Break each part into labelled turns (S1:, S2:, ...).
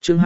S1: Chương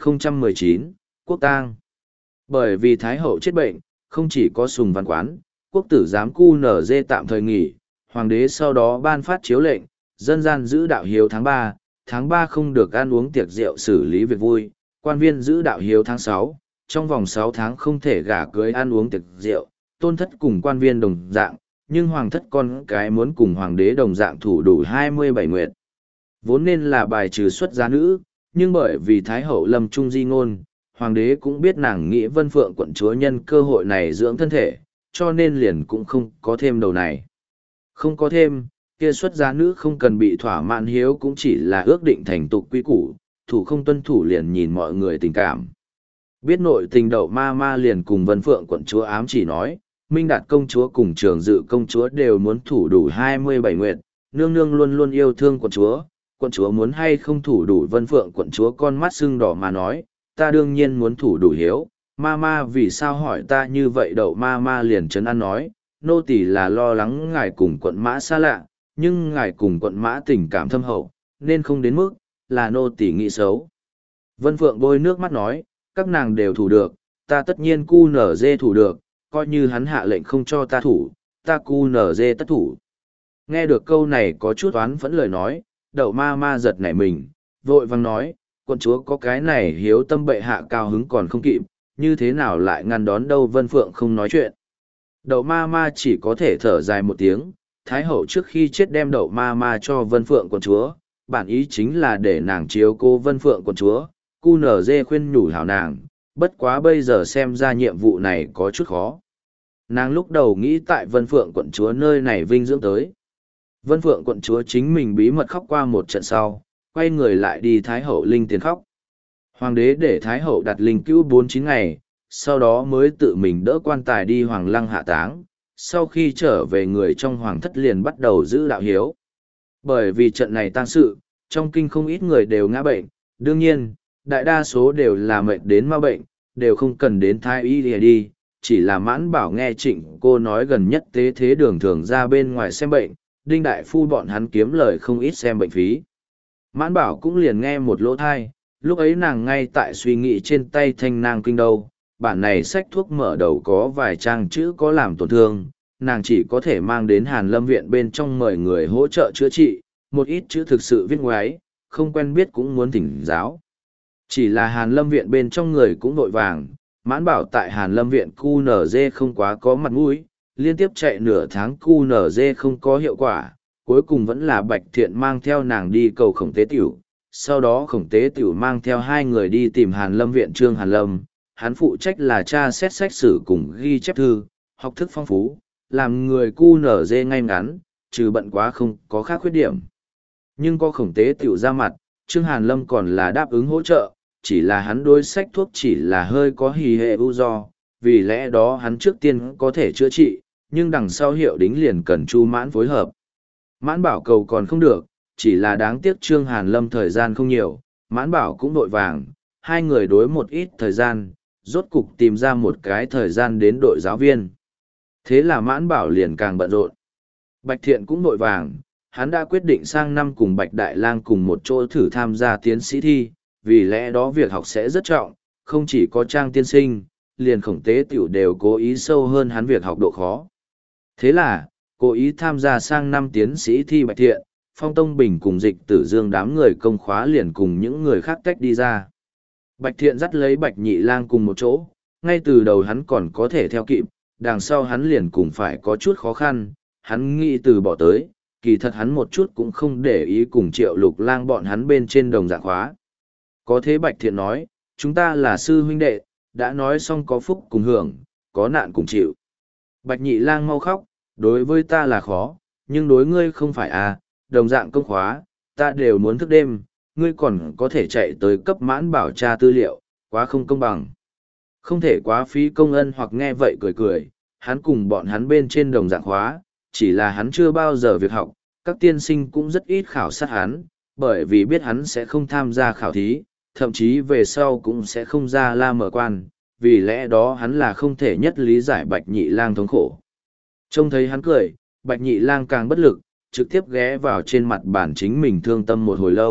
S1: 2019, Quốc tang. Bởi vì Thái hậu chết bệnh, không chỉ có Sùng Văn Quán, quốc tử giám QNZ tạm thời nghỉ, hoàng đế sau đó ban phát chiếu lệnh, dân gian giữ đạo hiếu tháng 3 không được ăn uống tiệc rượu xử lý việc vui, quan viên giữ đạo hiếu tháng 6, trong vòng 6 tháng không thể gả cưới ăn uống tiệc rượu, tôn thất cùng quan viên đồng dạng, nhưng hoàng thất con cái muốn cùng hoàng đế đồng dạng thủ đủ 27 nguyệt. Vốn nên là bài trừ xuất giá nữ, nhưng bởi vì Thái hậu lâm trung di ngôn, hoàng đế cũng biết nàng nghĩ Vân Phượng quận chúa nhân cơ hội này dưỡng thân thể, cho nên liền cũng không có thêm đầu này. Không có thêm, kia xuất giá nữ không cần bị thỏa mãn hiếu cũng chỉ là ước định thành tục quy củ, thủ không tuân thủ liền nhìn mọi người tình cảm. Biết nội tình Đậu ma ma liền cùng Vân Phượng quận chúa ám chỉ nói, Minh Đạt công chúa cùng Trường Dự công chúa đều muốn thủ đủ 27 nguyệt, nương nương luôn luôn yêu thương quận chúa muốn hay không thủ đủ. Vân Phượng quận chúa con mắt sưng đỏ mà nói, ta đương nhiên muốn thủ đủ hiếu, ma ma vì sao hỏi ta như vậy. Đậu ma ma liền trấn an nói, nô tỳ là lo lắng ngài cùng quận mã xa lạ, nhưng ngài cùng quận mã tình cảm thâm hậu, nên không đến mức là nô tỳ nghĩ xấu. Vân Phượng bôi nước mắt nói, các nàng đều thủ được, ta tất nhiên cu nở dê thủ được, coi như hắn hạ lệnh không cho ta thủ, ta cu nở dê tất thủ. Nghe được câu này có chút oán phẫn lời nói, Đậu ma ma giật nảy mình, vội vang nói, quận chúa có cái này hiếu tâm bệ hạ cao hứng còn không kịp, như thế nào lại ngăn đón đâu. Vân Phượng không nói chuyện. Đậu ma ma chỉ có thể thở dài một tiếng, Thái hậu trước khi chết đem Đậu ma ma cho Vân Phượng quận chúa, bản ý chính là để nàng chiếu cô Vân Phượng quận chúa, QNZ khuyên nhủ hảo nàng, bất quá bây giờ xem ra nhiệm vụ này có chút khó. Nàng lúc đầu nghĩ tại Vân Phượng quận chúa nơi này vinh dưỡng tới. Vân Phượng quận chúa chính mình bí mật khóc qua một trận sau, quay người lại đi Thái hậu linh tiền khóc. Hoàng đế để Thái hậu đặt linh cữu 49 ngày, sau đó mới tự mình đỡ quan tài đi Hoàng lăng hạ táng. Sau khi trở về người trong hoàng thất liền bắt đầu giữ đạo hiếu. Bởi vì trận này tang sự, trong kinh không ít người đều ngã bệnh, đương nhiên, đại đa số đều là mệt đến ma bệnh, đều không cần đến thái y đi, chỉ là Mãn Bảo nghe Trịnh cô nói gần nhất tế thế đường thường ra bên ngoài xem bệnh, Đinh đại phu bọn hắn kiếm lời không ít xem bệnh phí. Mãn Bảo cũng liền nghe một lỗ thai, lúc ấy nàng ngay tại suy nghĩ trên tay thanh nang kinh đâu, bản này sách thuốc mở đầu có vài trang chữ có làm tổn thương, nàng chỉ có thể mang đến Hàn Lâm viện bên trong mời người hỗ trợ chữa trị, một ít chữ thực sự viết ngoái, không quen biết cũng muốn thỉnh giáo. Chỉ là Hàn Lâm viện bên trong người cũng vội vàng, Mãn Bảo tại Hàn Lâm viện QNZ không quá có mặt mũi, liên tiếp chạy nửa tháng QNZ không có hiệu quả, cuối cùng vẫn là Bạch Thiện mang theo nàng đi cầu Khổng Tế Tiểu. Sau đó Khổng Tế Tiểu mang theo hai người đi tìm Hàn Lâm viện Trương Hàn Lâm, hắn phụ trách là tra xét sách sử cùng ghi chép thư, học thức phong phú, làm người QNZ ngay ngắn, trừ bận quá không có khác khuyết điểm. Nhưng có Khổng Tế Tiểu ra mặt, Trương Hàn Lâm còn là đáp ứng hỗ trợ, chỉ là hắn đối sách thuốc chỉ là hơi có hì hệ ưu do, vì lẽ đó hắn trước tiên có thể chữa trị, nhưng đằng sau hiệu đính liền cần Chu Mãn phối hợp. Mãn Bảo cầu còn không được, chỉ là đáng tiếc Trương Hàn Lâm thời gian không nhiều, Mãn Bảo cũng vội vàng, hai người đối một ít thời gian, rốt cục tìm ra một cái thời gian đến đội giáo viên. Thế là Mãn Bảo liền càng bận rộn. Bạch Thiện cũng vội vàng, hắn đã quyết định sang năm cùng Bạch Đại Lang cùng một chỗ thử tham gia tiến sĩ thi, vì lẽ đó việc học sẽ rất trọng, không chỉ có Trang tiên sinh, liền Khổng Tế Tiểu đều cố ý sâu hơn hắn việc học độ khó. Thế là, cố ý tham gia sang năm tiến sĩ thi Bạch Thiện, Phong Tông Bình cùng Dịch Tử Dương đám người công khóa liền cùng những người khác tách đi ra. Bạch Thiện dắt lấy Bạch Nhị Lang cùng một chỗ, ngay từ đầu hắn còn có thể theo kịp, đằng sau hắn liền cùng phải có chút khó khăn, hắn nghĩ từ bỏ tới, kỳ thật hắn một chút cũng không để ý cùng Triệu Lục Lang bọn hắn bên trên đồng dạng khóa. Có thế Bạch Thiện nói, chúng ta là sư huynh đệ, đã nói xong có phúc cùng hưởng, có nạn cùng chịu. Bạch Nhị Lang mau khóc, đối với ta là khó, nhưng đối ngươi không phải à, đồng dạng công khóa, ta đều muốn thức đêm, ngươi còn có thể chạy tới cấp Mãn Bảo tra tư liệu, quá không công bằng. Không thể quá phí công ân. Hoặc nghe vậy cười cười, hắn cùng bọn hắn bên trên đồng dạng khóa, chỉ là hắn chưa bao giờ việc học, các tiên sinh cũng rất ít khảo sát hắn, bởi vì biết hắn sẽ không tham gia khảo thí, thậm chí về sau cũng sẽ không ra la mở quan, vì lẽ đó hắn là không thể nhất lý giải Bạch Nhị Lang thống khổ. Trông thấy hắn cười, Bạch Nhị Lang càng bất lực, trực tiếp ghé vào trên mặt bàn chính mình thương tâm một hồi lâu,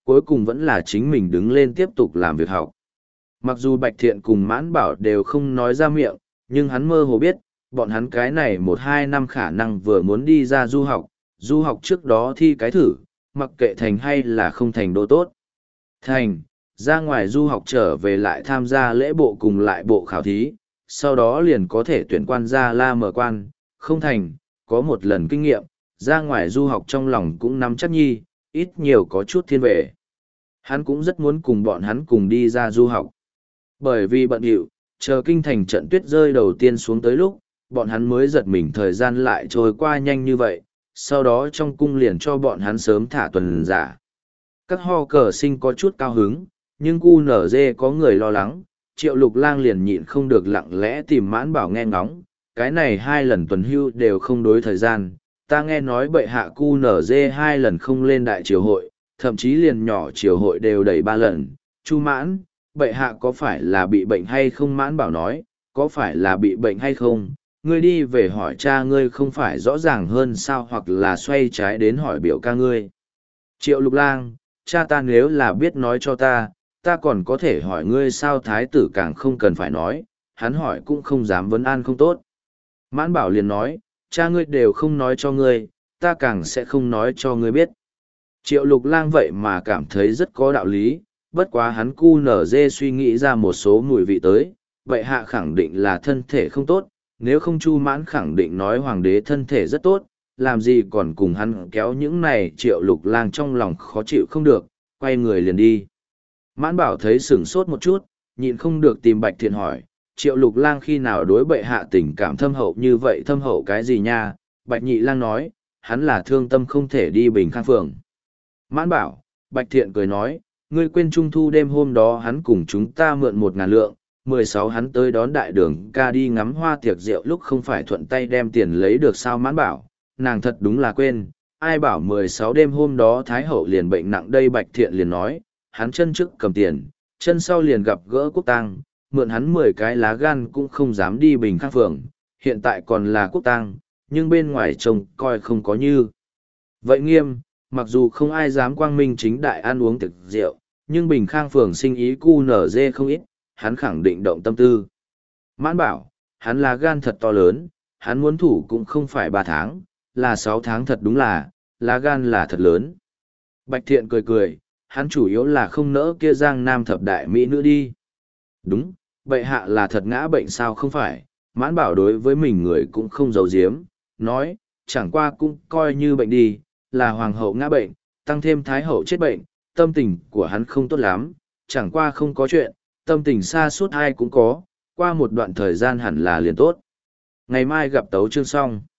S1: cuối cùng vẫn là chính mình đứng lên tiếp tục làm việc học. Mặc dù Bạch Thiện cùng Mãn Bảo đều không nói ra miệng, nhưng hắn mơ hồ biết, bọn hắn cái này 1-2 năm khả năng vừa muốn đi ra du học trước đó thi cái thử, mặc kệ thành hay là không thành đô tốt. Thành, ra ngoài du học trở về lại tham gia lễ bộ cùng lại bộ khảo thí, sau đó liền có thể tuyển quan gia la mở quan, không thành, có một lần kinh nghiệm, ra ngoài du học trong lòng cũng nắm chắc nhi, ít nhiều có chút thiên về. Hắn cũng rất muốn cùng bọn hắn cùng đi ra du học. Bởi vì bận rộn, chờ kinh thành trận tuyết rơi đầu tiên xuống tới lúc, bọn hắn mới giật mình thời gian lại trôi qua nhanh như vậy, sau đó trong cung liền cho bọn hắn sớm thả tuần giả. Các ho cờ sinh có chút cao hứng, nhưng cu nở dê có người lo lắng, Triệu Lục Lang liền nhịn không được lặng lẽ tìm Mãn Bảo nghe ngóng, cái này 2 lần tuần hưu đều không đối thời gian, ta nghe nói bệ hạ cu nở dê 2 lần không lên đại triều hội, thậm chí liền nhỏ triều hội đều đẩy 3 lần, Chu Mãn, bệ hạ có phải là bị bệnh hay không? Mãn Bảo nói, có phải là bị bệnh hay không? Ngươi đi về hỏi cha ngươi không phải rõ ràng hơn sao, hoặc là xoay trái đến hỏi biểu ca ngươi. Triệu Lục Lang, cha ta nếu là biết nói cho ta còn có thể hỏi ngươi sao? Thái tử càng không cần phải nói, hắn hỏi cũng không dám vấn an không tốt. Mãn Bảo liền nói, cha ngươi đều không nói cho ngươi, ta càng sẽ không nói cho ngươi biết. Triệu Lục Lang vậy mà cảm thấy rất có đạo lý, bất quá hắn cu nở dê suy nghĩ ra một số mùi vị tới, vậy hạ khẳng định là thân thể không tốt, nếu không Chu Mãn khẳng định nói hoàng đế thân thể rất tốt, làm gì còn cùng hắn kéo những này. Triệu Lục Lang trong lòng khó chịu không được, quay người liền đi. Mãn Bảo thấy sửng sốt một chút, nhịn không được tìm Bạch Thiện hỏi, Triệu Lục Lang khi nào đối bệ hạ tình cảm thâm hậu như vậy? Thâm hậu cái gì nha? Bạch Nhị Lang nói, hắn là thương tâm không thể đi Bình Khang Phường. Mãn Bảo, Bạch Thiện cười nói, ngươi quên trung thu đêm hôm đó hắn cùng chúng ta mượn 1.000 lượng, 16 hắn tới đón đại đường ca đi ngắm hoa tiệc rượu lúc không phải thuận tay đem tiền lấy được sao? Mãn Bảo, nàng thật đúng là quên, ai bảo 16 đêm hôm đó Thái Hậu liền bệnh nặng đây? Bạch Thiện liền nói, hắn chân trước cầm tiền, chân sau liền gặp gỡ Quốc tang, mượn hắn 10 cái lá gan cũng không dám đi Bình Khang Phường, hiện tại còn là Quốc tang, nhưng bên ngoài trông coi không có như vậy nghiêm, mặc dù không ai dám quang minh chính đại ăn uống tiệc rượu, nhưng Bình Khang Phường sinh ý cu nở dê không ít, hắn khẳng định động tâm tư. Mãn Bảo, hắn là gan thật to lớn, hắn muốn thủ cũng không phải 3 tháng, là 6 tháng, thật đúng là, lá gan là thật lớn. Bạch Thiện cười cười, hắn chủ yếu là không nỡ kia Giang Nam thập đại mỹ nữ đi. Đúng, bệ hạ là thật ngã bệnh sao? Không phải. Mãn Bảo đối với mình người cũng không giấu giếm, nói, chẳng qua cũng coi như bệnh đi, là hoàng hậu ngã bệnh, tăng thêm thái hậu chết bệnh, tâm tình của hắn không tốt lắm, chẳng qua không có chuyện, tâm tình xa suốt ai cũng có, qua một đoạn thời gian hẳn là liền tốt. Ngày mai gặp Tấu Chương xong.